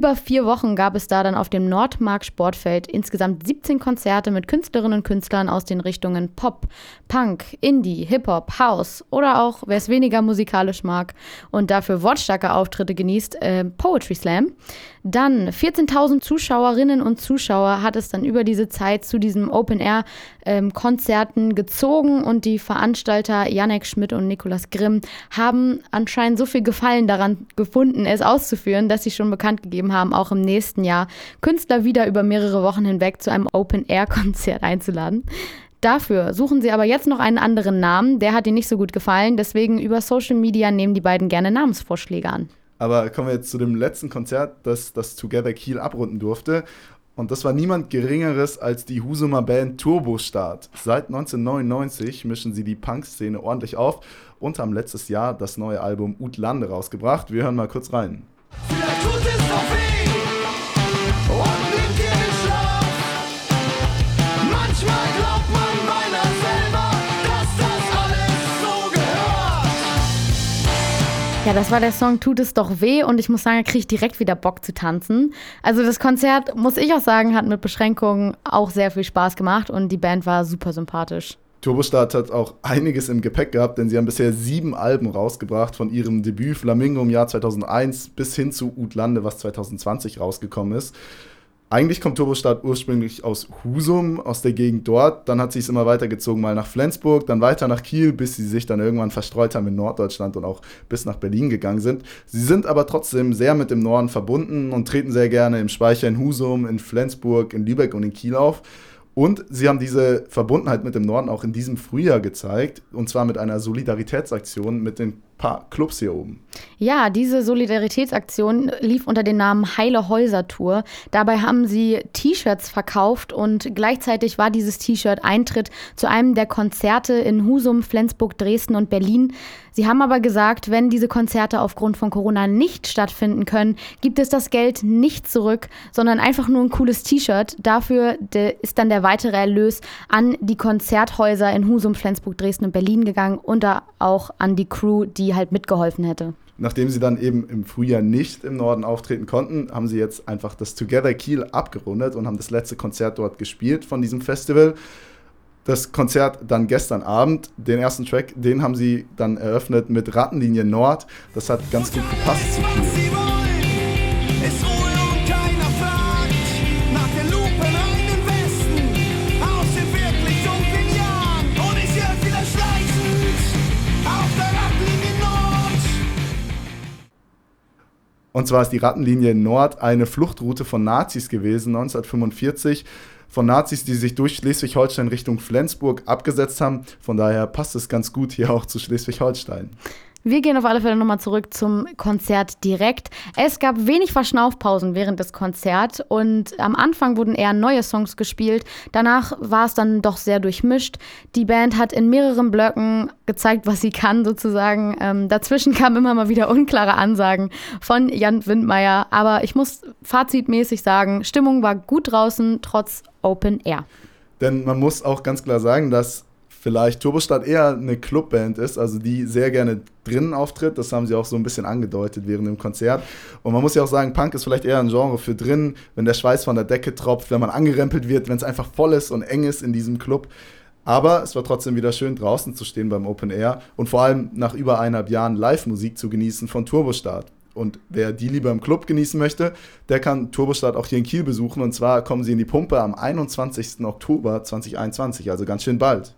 Über 4 Wochen gab es da dann auf dem Nordmark Sportfeld insgesamt 17 Konzerte mit Künstlerinnen und Künstlern aus den Richtungen Pop, Punk, Indie, Hip-Hop, House oder auch, wer es weniger musikalisch mag und dafür wortstarke Auftritte genießt, Poetry Slam. Dann 14.000 Zuschauerinnen und Zuschauer hat es dann über diese Zeit zu diesen Open-Air-Konzerten gezogen und die Veranstalter Janek Schmidt und Nikolaus Grimm haben anscheinend so viel Gefallen daran gefunden, es auszuführen, dass sie schon bekannt gegeben haben, auch im nächsten Jahr Künstler wieder über mehrere Wochen hinweg zu einem Open-Air-Konzert einzuladen. Dafür suchen sie aber jetzt noch einen anderen Namen, der hat ihnen nicht so gut gefallen, deswegen über Social Media nehmen die beiden gerne Namensvorschläge an. Aber kommen wir jetzt zu dem letzten Konzert, das Together Kiel abrunden durfte. Und das war niemand Geringeres als die Husumer Band Turbostart. Seit 1999 mischen sie die Punk-Szene ordentlich auf und haben letztes Jahr das neue Album Utlande rausgebracht. Wir hören mal kurz rein. Vielleicht tut es noch weh und nimmt dir den Schlaf. Manchmal glaubt man beinahe selber, dass das alles so gehört. Ja, das war der Song Tut es doch weh und ich muss sagen, da kriege ich direkt wieder Bock zu tanzen. Also das Konzert, muss ich auch sagen, hat mit Beschränkungen auch sehr viel Spaß gemacht und die Band war super sympathisch. Turbostart hat auch einiges im Gepäck gehabt, denn sie haben bisher 7 Alben rausgebracht, von ihrem Debüt Flamingo im Jahr 2001 bis hin zu Utlande, was 2020 rausgekommen ist. Eigentlich kommt Turbostart ursprünglich aus Husum, aus der Gegend dort. Dann hat sie es immer weitergezogen, mal nach Flensburg, dann weiter nach Kiel, bis sie sich dann irgendwann verstreut haben in Norddeutschland und auch bis nach Berlin gegangen sind. Sie sind aber trotzdem sehr mit dem Norden verbunden und treten sehr gerne im Speicher in Husum, in Flensburg, in Lübeck und in Kiel auf. Und sie haben diese Verbundenheit mit dem Norden auch in diesem Frühjahr gezeigt, und zwar mit einer Solidaritätsaktion mit den paar Clubs hier oben. Ja, diese Solidaritätsaktion lief unter dem Namen Heile Häuser Tour. Dabei haben sie T-Shirts verkauft und gleichzeitig war dieses T-Shirt Eintritt zu einem der Konzerte in Husum, Flensburg, Dresden und Berlin. Sie haben aber gesagt, wenn diese Konzerte aufgrund von Corona nicht stattfinden können, gibt es das Geld nicht zurück, sondern einfach nur ein cooles T-Shirt. Dafür ist dann der weitere Erlös an die Konzerthäuser in Husum, Flensburg, Dresden und Berlin gegangen und da auch an die Crew, die halt mitgeholfen hätte. Nachdem sie dann eben im Frühjahr nicht im Norden auftreten konnten, haben sie jetzt einfach das Together Kiel abgerundet und haben das letzte Konzert dort gespielt von diesem Festival. Das Konzert dann gestern Abend, den ersten Track, den haben sie dann eröffnet mit Rattenlinie Nord. Das hat ganz gut gepasst zu Kiel. Und zwar ist die Rattenlinie Nord eine Fluchtroute von Nazis gewesen, 1945. Von Nazis, die sich durch Schleswig-Holstein Richtung Flensburg abgesetzt haben. Von daher passt es ganz gut hier auch zu Schleswig-Holstein. Wir gehen auf alle Fälle nochmal zurück zum Konzert direkt. Es gab wenig Verschnaufpausen während des Konzerts und am Anfang wurden eher neue Songs gespielt. Danach war es dann doch sehr durchmischt. Die Band hat in mehreren Blöcken gezeigt, was sie kann sozusagen. Dazwischen kamen immer mal wieder unklare Ansagen von Jan Windmeier. Aber ich muss fazitmäßig sagen, Stimmung war gut draußen, trotz Open Air. Denn man muss auch ganz klar sagen, dass vielleicht Turbostart eher eine Clubband ist, also die sehr gerne drinnen auftritt. Das haben sie auch so ein bisschen angedeutet während dem Konzert. Und man muss ja auch sagen, Punk ist vielleicht eher ein Genre für drinnen, wenn der Schweiß von der Decke tropft, wenn man angerempelt wird, wenn es einfach voll ist und eng ist in diesem Club. Aber es war trotzdem wieder schön, draußen zu stehen beim Open Air und vor allem nach über 1,5 Jahren Live-Musik zu genießen von Turbostart. Und wer die lieber im Club genießen möchte, der kann Turbostart auch hier in Kiel besuchen. Und zwar kommen sie in die Pumpe am 21. Oktober 2021, also ganz schön bald.